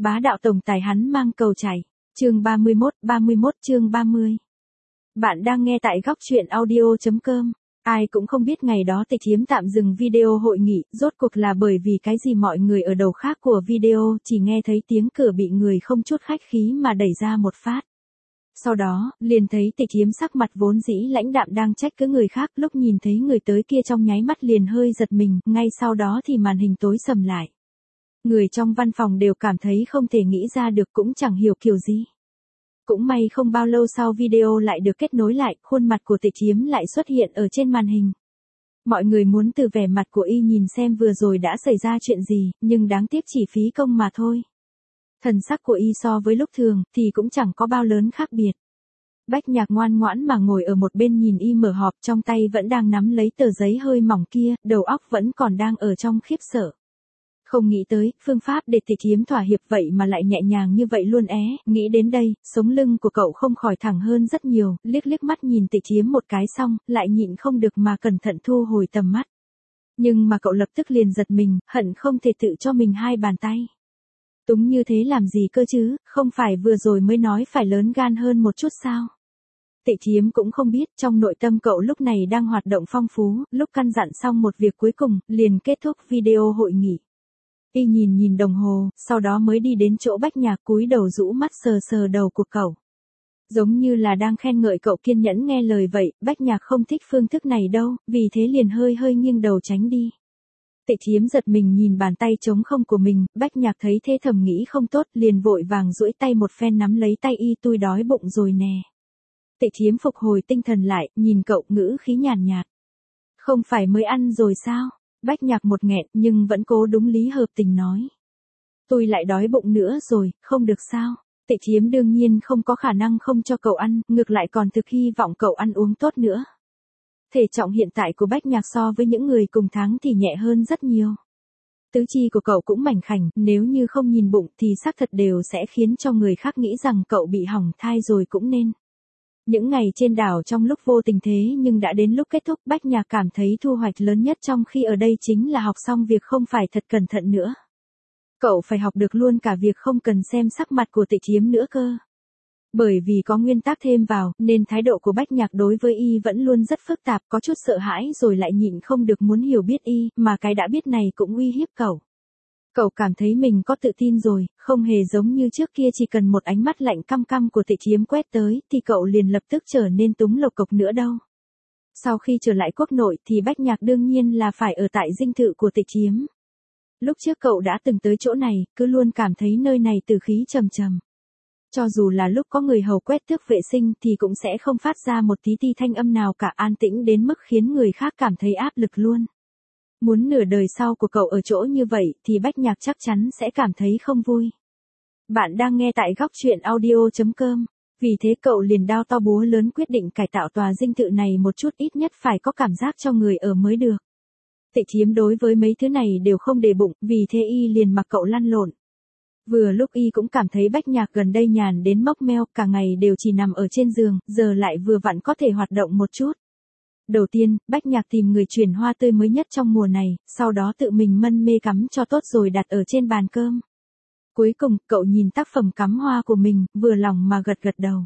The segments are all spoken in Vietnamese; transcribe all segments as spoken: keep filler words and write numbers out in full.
Bá đạo tổng tài hắn mang cầu chảy. Chương ba mươi mốt, ba mươi mốt chương ba mươi. Bạn đang nghe tại góc truyện audio chấm com. Ai cũng không biết ngày đó Tịch Thiếm tạm dừng video hội nghị, rốt cuộc là bởi vì cái gì. Mọi người ở đầu khác của video chỉ nghe thấy tiếng cửa bị người không chút khách khí mà đẩy ra một phát. Sau đó, liền thấy Tịch Thiếm sắc mặt vốn dĩ lãnh đạm đang trách cứ người khác, lúc nhìn thấy người tới kia trong nháy mắt liền hơi giật mình, ngay sau đó thì màn hình tối sầm lại. Người trong văn phòng đều cảm thấy không thể nghĩ ra được, cũng chẳng hiểu kiểu gì. Cũng may không bao lâu sau video lại được kết nối lại, khuôn mặt của Tịch Thiếm lại xuất hiện ở trên màn hình. Mọi người muốn từ vẻ mặt của y nhìn xem vừa rồi đã xảy ra chuyện gì, nhưng đáng tiếc chỉ phí công mà thôi. Thần sắc của y so với lúc thường thì cũng chẳng có bao lớn khác biệt. Bách Nhạc ngoan ngoãn mà ngồi ở một bên nhìn y mở họp, trong tay vẫn đang nắm lấy tờ giấy hơi mỏng kia, đầu óc vẫn còn đang ở trong khiếp sợ. Không nghĩ tới, phương pháp để Tịch Thiếm thỏa hiệp vậy mà lại nhẹ nhàng như vậy luôn é, nghĩ đến đây, sống lưng của cậu không khỏi thẳng hơn rất nhiều, liếc liếc mắt nhìn Tịch Thiếm một cái xong, lại nhịn không được mà cẩn thận thu hồi tầm mắt. Nhưng mà cậu lập tức liền giật mình, hận không thể tự cho mình hai bàn tay. Túng như thế làm gì cơ chứ, không phải vừa rồi mới nói phải lớn gan hơn một chút sao? Tịch Thiếm cũng không biết, trong nội tâm cậu lúc này đang hoạt động phong phú, lúc căn dặn xong một việc cuối cùng, liền kết thúc video hội nghị. Y nhìn nhìn đồng hồ, sau đó mới đi đến chỗ Bách Nhạc, cúi đầu rũ mắt sờ sờ đầu của cậu. Giống như là đang khen ngợi cậu kiên nhẫn nghe lời vậy, Bách Nhạc không thích phương thức này đâu, vì thế liền hơi hơi nghiêng đầu tránh đi. Tịch Thiếm giật mình nhìn bàn tay trống không của mình, Bách Nhạc thấy thế thầm nghĩ không tốt, liền vội vàng duỗi tay một phen nắm lấy tay y, tôi đói bụng rồi nè. Tịch Thiếm phục hồi tinh thần lại, nhìn cậu ngữ khí nhàn nhạt. Không phải mới ăn rồi sao? Bách Nhạc một nghẹn nhưng vẫn cố đúng lý hợp tình nói. Tôi lại đói bụng nữa rồi, không được sao? Tịch Thiếm đương nhiên không có khả năng không cho cậu ăn, ngược lại còn thực hy vọng cậu ăn uống tốt nữa. Thể trọng hiện tại của Bách Nhạc so với những người cùng tháng thì nhẹ hơn rất nhiều. Tứ chi của cậu cũng mảnh khảnh, nếu như không nhìn bụng thì xác thật đều sẽ khiến cho người khác nghĩ rằng cậu bị hỏng thai rồi cũng nên. Những ngày trên đảo trong lúc vô tình thế nhưng đã đến lúc kết thúc, Bách Nhạc cảm thấy thu hoạch lớn nhất trong khi ở đây chính là học xong việc không phải thật cẩn thận nữa. Cậu phải học được luôn cả việc không cần xem sắc mặt của Tịch Thiếm nữa cơ. Bởi vì có nguyên tắc thêm vào, nên thái độ của Bách Nhạc đối với y vẫn luôn rất phức tạp, có chút sợ hãi rồi lại nhịn không được muốn hiểu biết y, mà cái đã biết này cũng uy hiếp cậu. Cậu cảm thấy mình có tự tin rồi, không hề giống như trước kia chỉ cần một ánh mắt lạnh căm căm của Tịch Thiếm quét tới, thì cậu liền lập tức trở nên túng lộc cộc nữa đâu. Sau khi trở lại quốc nội thì Bách Nhạc đương nhiên là phải ở tại dinh thự của Tịch Thiếm. Lúc trước cậu đã từng tới chỗ này, cứ luôn cảm thấy nơi này từ khí trầm trầm. Cho dù là lúc có người hầu quét tước vệ sinh thì cũng sẽ không phát ra một tí ti thanh âm nào cả, an tĩnh đến mức khiến người khác cảm thấy áp lực luôn. Muốn nửa đời sau của cậu ở chỗ như vậy thì Bách Nhạc chắc chắn sẽ cảm thấy không vui. Bạn đang nghe tại góc truyện audio chấm com. Vì thế cậu liền đao to búa lớn quyết định cải tạo tòa dinh thự này một chút, ít nhất phải có cảm giác cho người ở mới được. Tịch Thiếm đối với mấy thứ này đều không để bụng, vì thế y liền mặc cậu lăn lộn. Vừa lúc y cũng cảm thấy Bách Nhạc gần đây nhàn đến mốc meo, cả ngày đều chỉ nằm ở trên giường, giờ lại vừa vặn có thể hoạt động một chút. Đầu tiên, Bách Nhạc tìm người chuyển hoa tươi mới nhất trong mùa này, sau đó tự mình mân mê cắm cho tốt rồi đặt ở trên bàn cơm. Cuối cùng, cậu nhìn tác phẩm cắm hoa của mình, vừa lòng mà gật gật đầu.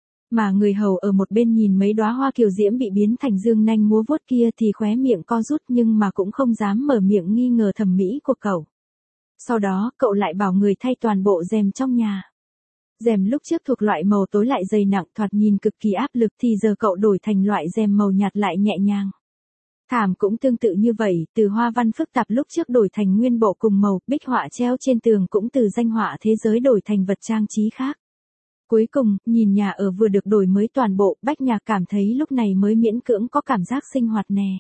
Mà người hầu ở một bên nhìn mấy đóa hoa kiều diễm bị biến thành dương nanh múa vuốt kia thì khóe miệng co rút nhưng mà cũng không dám mở miệng nghi ngờ thẩm mỹ của cậu. Sau đó, cậu lại bảo người thay toàn bộ rèm trong nhà. Rèm lúc trước thuộc loại màu tối lại dày nặng, thoạt nhìn cực kỳ áp lực, thì giờ cậu đổi thành loại rèm màu nhạt lại nhẹ nhàng. Thảm cũng tương tự như vậy, từ hoa văn phức tạp lúc trước đổi thành nguyên bộ cùng màu, bích họa treo trên tường cũng từ danh họa thế giới đổi thành vật trang trí khác. Cuối cùng, nhìn nhà ở vừa được đổi mới toàn bộ, Bách Nhạc cảm thấy lúc này mới miễn cưỡng có cảm giác sinh hoạt nè.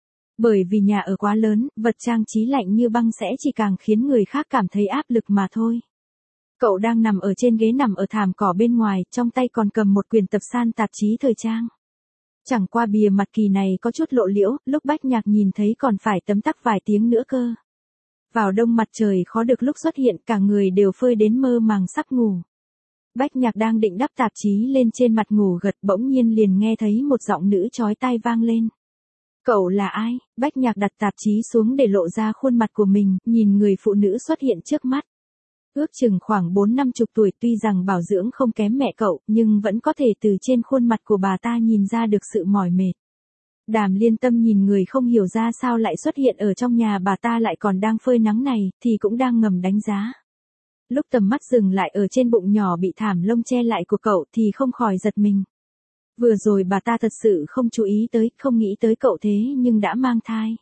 Bởi vì nhà ở quá lớn, vật trang trí lạnh như băng sẽ chỉ càng khiến người khác cảm thấy áp lực mà thôi. Cậu đang nằm ở trên ghế nằm ở thảm cỏ bên ngoài, trong tay còn cầm một quyển tập san tạp chí thời trang. Chẳng qua bìa mặt kỳ này có chút lộ liễu, lúc Bách Nhạc nhìn thấy còn phải tấm tắc vài tiếng nữa cơ. Vào đông mặt trời khó được lúc xuất hiện, cả người đều phơi đến mơ màng sắp ngủ. Bách Nhạc đang định đắp tạp chí lên trên mặt ngủ gật, bỗng nhiên liền nghe thấy một giọng nữ chói tai vang lên. Cậu là ai? Bách Nhạc đặt tạp chí xuống để lộ ra khuôn mặt của mình, nhìn người phụ nữ xuất hiện trước mắt. ước chừng khoảng bốn năm chục tuổi, tuy rằng bảo dưỡng không kém mẹ cậu, nhưng vẫn có thể từ trên khuôn mặt của bà ta nhìn ra được sự mỏi mệt. Đàm Liên Tâm nhìn người không hiểu ra sao lại xuất hiện ở trong nhà bà ta lại còn đang phơi nắng này, thì cũng đang ngầm đánh giá. Lúc tầm mắt dừng lại ở trên bụng nhỏ bị thảm lông che lại của cậu thì không khỏi giật mình. Vừa rồi bà ta thật sự không chú ý tới, không nghĩ tới cậu thế nhưng đã mang thai.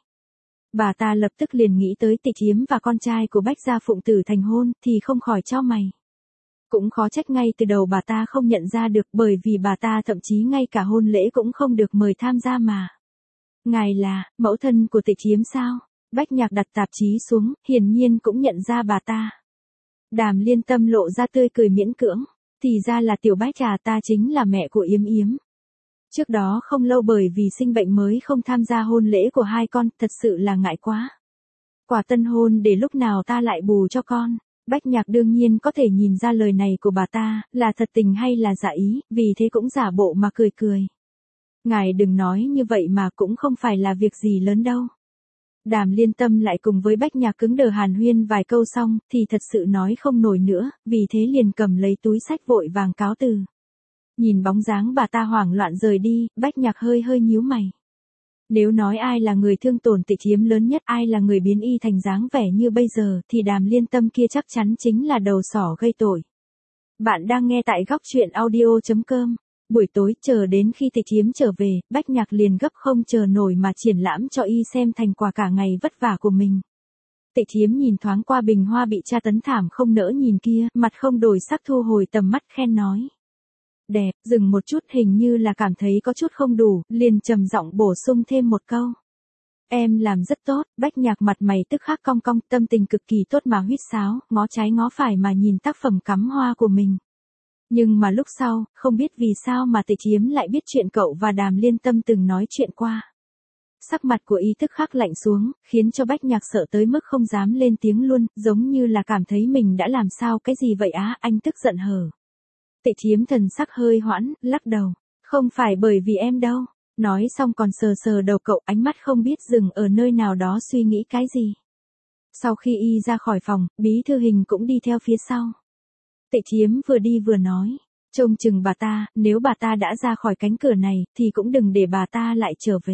Bà ta lập tức liền nghĩ tới Tịch Thiếm và con trai của Bách Gia Phụng Tử thành hôn, thì không khỏi chau mày. Cũng khó trách ngay từ đầu bà ta không nhận ra được, bởi vì bà ta thậm chí ngay cả hôn lễ cũng không được mời tham gia mà. Ngài là mẫu thân của Tịch Thiếm sao? Bách Nhạc đặt tạp chí xuống, hiển nhiên cũng nhận ra bà ta. Đàm Liên Tâm lộ ra tươi cười miễn cưỡng, thì ra là Tiểu Bách à, ta chính là mẹ của Yếm Yếm. Trước đó không lâu bởi vì sinh bệnh mới không tham gia hôn lễ của hai con, thật sự là ngại quá. Quả tân hôn để lúc nào ta lại bù cho con. Bách Nhạc đương nhiên có thể nhìn ra lời này của bà ta, là thật tình hay là giả ý, vì thế cũng giả bộ mà cười cười. Ngài đừng nói như vậy mà, cũng không phải là việc gì lớn đâu. Đàm Liên Tâm lại cùng với Bách Nhạc cứng đờ hàn huyên vài câu xong, thì thật sự nói không nổi nữa, vì thế liền cầm lấy túi sách vội vàng cáo từ. Nhìn bóng dáng bà ta hoảng loạn rời đi, Bách Nhạc hơi hơi nhíu mày. Nếu nói ai là người thương tổn Tịch Thiếm lớn nhất, ai là người biến y thành dáng vẻ như bây giờ, thì Đàm Liên Tâm kia chắc chắn chính là đầu sỏ gây tội. Bạn đang nghe tại góc truyện audio chấm com. Buổi tối chờ đến khi Tịch Thiếm trở về, Bách Nhạc liền gấp không chờ nổi mà triển lãm cho y xem thành quả cả ngày vất vả của mình. Tịch Thiếm nhìn thoáng qua bình hoa bị tra tấn thảm không nỡ nhìn kia, mặt không đổi sắc thu hồi tầm mắt khen nói. Đẹp, dừng một chút hình như là cảm thấy có chút không đủ, liền trầm giọng bổ sung thêm một câu. Em làm rất tốt. Bách Nhạc mặt mày tức khắc cong cong, tâm tình cực kỳ tốt mà huýt sáo, ngó trái ngó phải mà nhìn tác phẩm cắm hoa của mình. Nhưng mà lúc sau, không biết vì sao mà Tịch Thiếm lại biết chuyện cậu và Đàm Liên Tâm từng nói chuyện qua. Sắc mặt của y tức khắc lạnh xuống, khiến cho Bách Nhạc sợ tới mức không dám lên tiếng luôn, giống như là cảm thấy mình đã làm sao cái gì vậy á, anh tức giận hờ. Tịch Thiếm thần sắc hơi hoãn, lắc đầu. Không phải bởi vì em đâu. Nói xong còn sờ sờ đầu cậu, ánh mắt không biết dừng ở nơi nào đó suy nghĩ cái gì. Sau khi y ra khỏi phòng, Bí Thư Hình cũng đi theo phía sau. Tịch Thiếm vừa đi vừa nói. Trông chừng bà ta, nếu bà ta đã ra khỏi cánh cửa này, thì cũng đừng để bà ta lại trở về.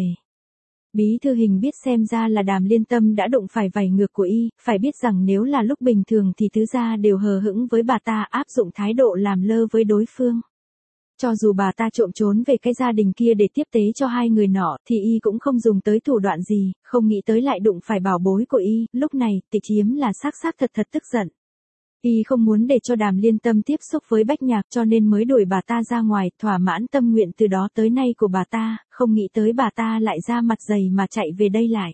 Bí Thư Hình biết xem ra là Đàm Liên Tâm đã đụng phải vảy ngược của y, phải biết rằng nếu là lúc bình thường thì tứ gia đều hờ hững với bà ta, áp dụng thái độ làm lơ với đối phương. Cho dù bà ta trộm trốn về cái gia đình kia để tiếp tế cho hai người nọ, thì y cũng không dùng tới thủ đoạn gì, không nghĩ tới lại đụng phải bảo bối của y, lúc này, Tịch Thiếm là xác xác thật thật tức giận. Y không muốn để cho Đàm Liên Tâm tiếp xúc với Bách Nhạc cho nên mới đuổi bà ta ra ngoài, thỏa mãn tâm nguyện từ đó tới nay của bà ta, không nghĩ tới bà ta lại ra mặt dày mà chạy về đây lại.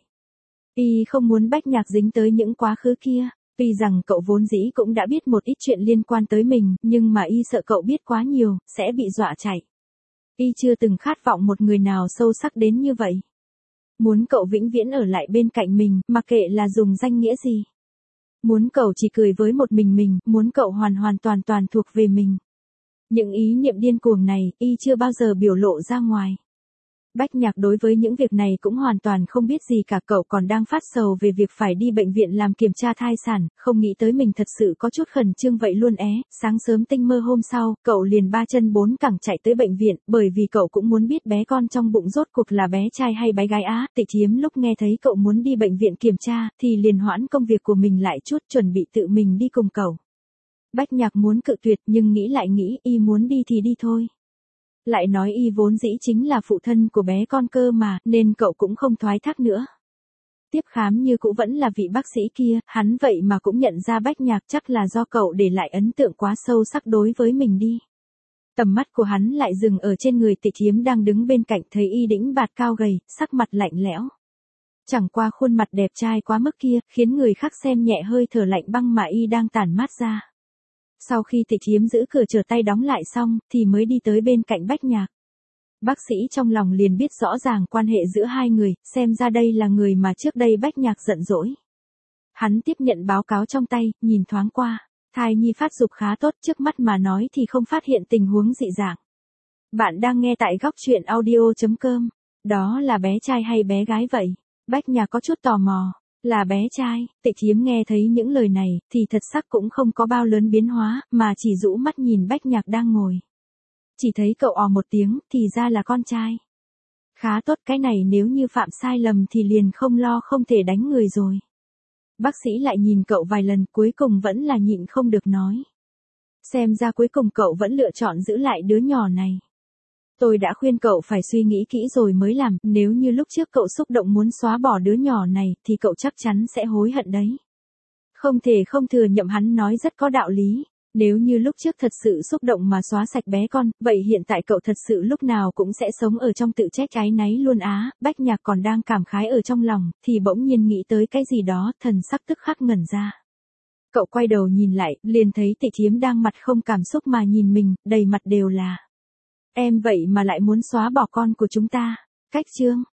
Y không muốn Bách Nhạc dính tới những quá khứ kia, tuy rằng cậu vốn dĩ cũng đã biết một ít chuyện liên quan tới mình, nhưng mà y sợ cậu biết quá nhiều, sẽ bị dọa chạy. Y chưa từng khát vọng một người nào sâu sắc đến như vậy. Muốn cậu vĩnh viễn ở lại bên cạnh mình, mặc kệ là dùng danh nghĩa gì. Muốn cậu chỉ cười với một mình mình, muốn cậu hoàn hoàn toàn toàn thuộc về mình. Những ý niệm điên cuồng này, y chưa bao giờ biểu lộ ra ngoài. Bách Nhạc đối với những việc này cũng hoàn toàn không biết gì cả, cậu còn đang phát sầu về việc phải đi bệnh viện làm kiểm tra thai sản, không nghĩ tới mình thật sự có chút khẩn trương vậy luôn é. Sáng sớm tinh mơ hôm sau, cậu liền ba chân bốn cẳng chạy tới bệnh viện, bởi vì cậu cũng muốn biết bé con trong bụng rốt cuộc là bé trai hay bé gái á. Tịch Thiếm lúc nghe thấy cậu muốn đi bệnh viện kiểm tra, thì liền hoãn công việc của mình lại chút, chuẩn bị tự mình đi cùng cậu. Bách Nhạc muốn cự tuyệt nhưng nghĩ lại nghĩ, y muốn đi thì đi thôi. Lại nói y vốn dĩ chính là phụ thân của bé con cơ mà, nên cậu cũng không thoái thác nữa. Tiếp khám như cũ vẫn là vị bác sĩ kia, hắn vậy mà cũng nhận ra Bách Nhạc, chắc là do cậu để lại ấn tượng quá sâu sắc đối với mình đi. Tầm mắt của hắn lại dừng ở trên người Tịch Thiếm đang đứng bên cạnh, thấy y đĩnh bạt cao gầy, sắc mặt lạnh lẽo. Chẳng qua khuôn mặt đẹp trai quá mức kia, khiến người khác xem nhẹ hơi thở lạnh băng mà y đang tản mát ra. Sau khi Tịch Thiếm giữ cửa trở tay đóng lại xong, thì mới đi tới bên cạnh Bách Nhạc. Bác sĩ trong lòng liền biết rõ ràng quan hệ giữa hai người, xem ra đây là người mà trước đây Bách Nhạc giận dỗi. Hắn tiếp nhận báo cáo trong tay, nhìn thoáng qua, thai nhi phát dục khá tốt, trước mắt mà nói thì không phát hiện tình huống dị dạng. Bạn đang nghe tại góc truyện audio chấm com, đó là bé trai hay bé gái vậy? Bách Nhạc có chút tò mò. Là bé trai, Tịch Thiếm nghe thấy những lời này, thì thật sắc cũng không có bao lớn biến hóa, mà chỉ rũ mắt nhìn Bách Nhạc đang ngồi. Chỉ thấy cậu ò một tiếng, thì ra là con trai. Khá tốt, cái này nếu như phạm sai lầm thì liền không lo không thể đánh người rồi. Bác sĩ lại nhìn cậu vài lần, cuối cùng vẫn là nhịn không được nói. Xem ra cuối cùng cậu vẫn lựa chọn giữ lại đứa nhỏ này. Tôi đã khuyên cậu phải suy nghĩ kỹ rồi mới làm, nếu như lúc trước cậu xúc động muốn xóa bỏ đứa nhỏ này, thì cậu chắc chắn sẽ hối hận đấy. Không thể không thừa nhận hắn nói rất có đạo lý. Nếu như lúc trước thật sự xúc động mà xóa sạch bé con, vậy hiện tại cậu thật sự lúc nào cũng sẽ sống ở trong tự trách áy náy luôn á. Bách Nhạc còn đang cảm khái ở trong lòng, thì bỗng nhiên nghĩ tới cái gì đó, thần sắc tức khắc ngẩn ra. Cậu quay đầu nhìn lại, liền thấy Tịch Thiếm đang mặt không cảm xúc mà nhìn mình, đầy mặt đều là. Em vậy mà lại muốn xóa bỏ con của chúng ta. Cách chương.